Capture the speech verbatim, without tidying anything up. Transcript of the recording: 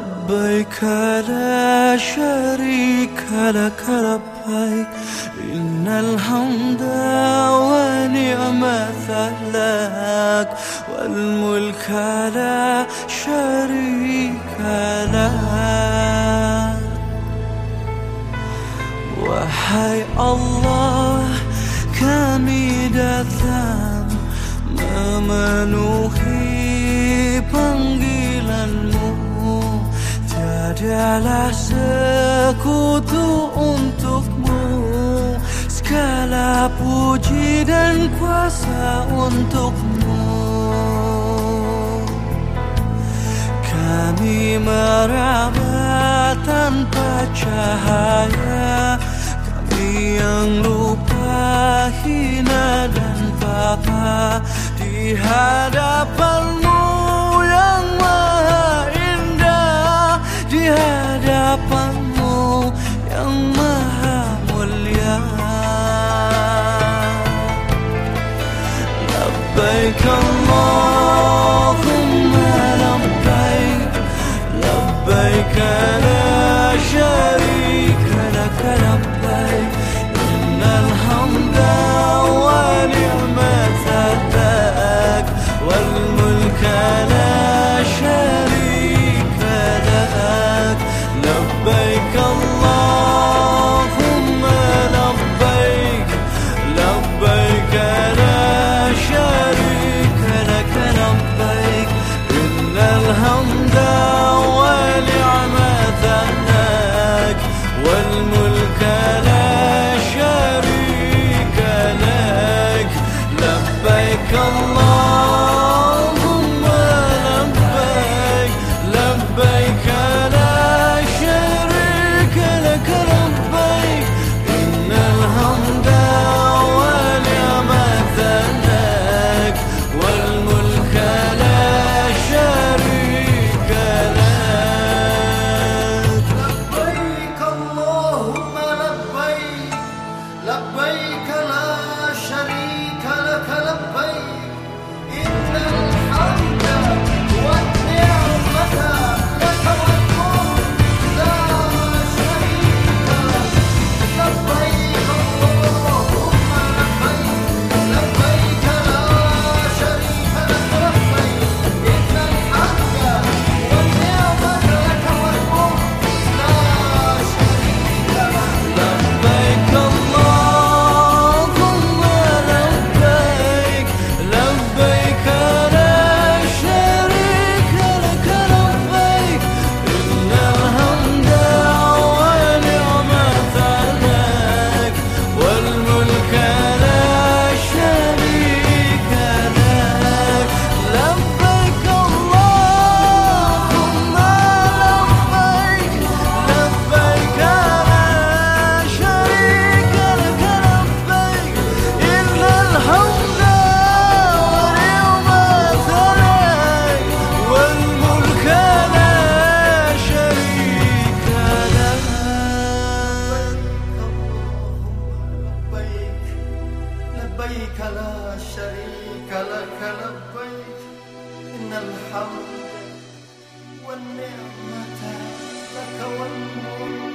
لبيك لا شريك لك لبيك إن الحمد ونعمة لك والملك لا شريك لك. Wahai Allah, kami datang memenuhi panggilan-Mu. Tiadalah sekutu untuk-Mu, segala puji dan kuasa untuk-Mu. Kami meraba tanpa cahaya, kami yang lupa, hina dan papa di hadapan-Mu yang maha indah, di hadapan-Mu yang maha mulia. Labbaik Allahumma labbaik, labbaik la syarika laka labbaik innal hamda wa ni'mata lak wal mulka la syarika lak. Labbaik Allahumma labbaik, labbaik la syarika laka labbaik innal hamda wa ni'mata lak wal mulka la syarika lak. Labbaik Allahumma labbaik, labbaik la syarika lak labbaik innal hamda wa ni'mata lak wal mulka la syarika lak. لبيك اللهم لبيك، لبيك لا شريك لك لبيك إن الحمد والنعمة لك والملك لا شريك لك. لبيك اللهم لبيك، لبيك لا شريك لك لبيك إن الحمد والنعمة لك والملك لا شريك لك. لبيك اللهم لبيك، لبيك لا شريك لك لبيك إن الحمد والنعمة لك والملك لا شريك لك. لبيك اللهم لبيك، لبيك لا شريك لك لبيك إن الحمد والنعمة لك والملك لا شريك لك. لبيك، لبيك لا شريك لك لبيك إن الحمد والنعمة لك والملك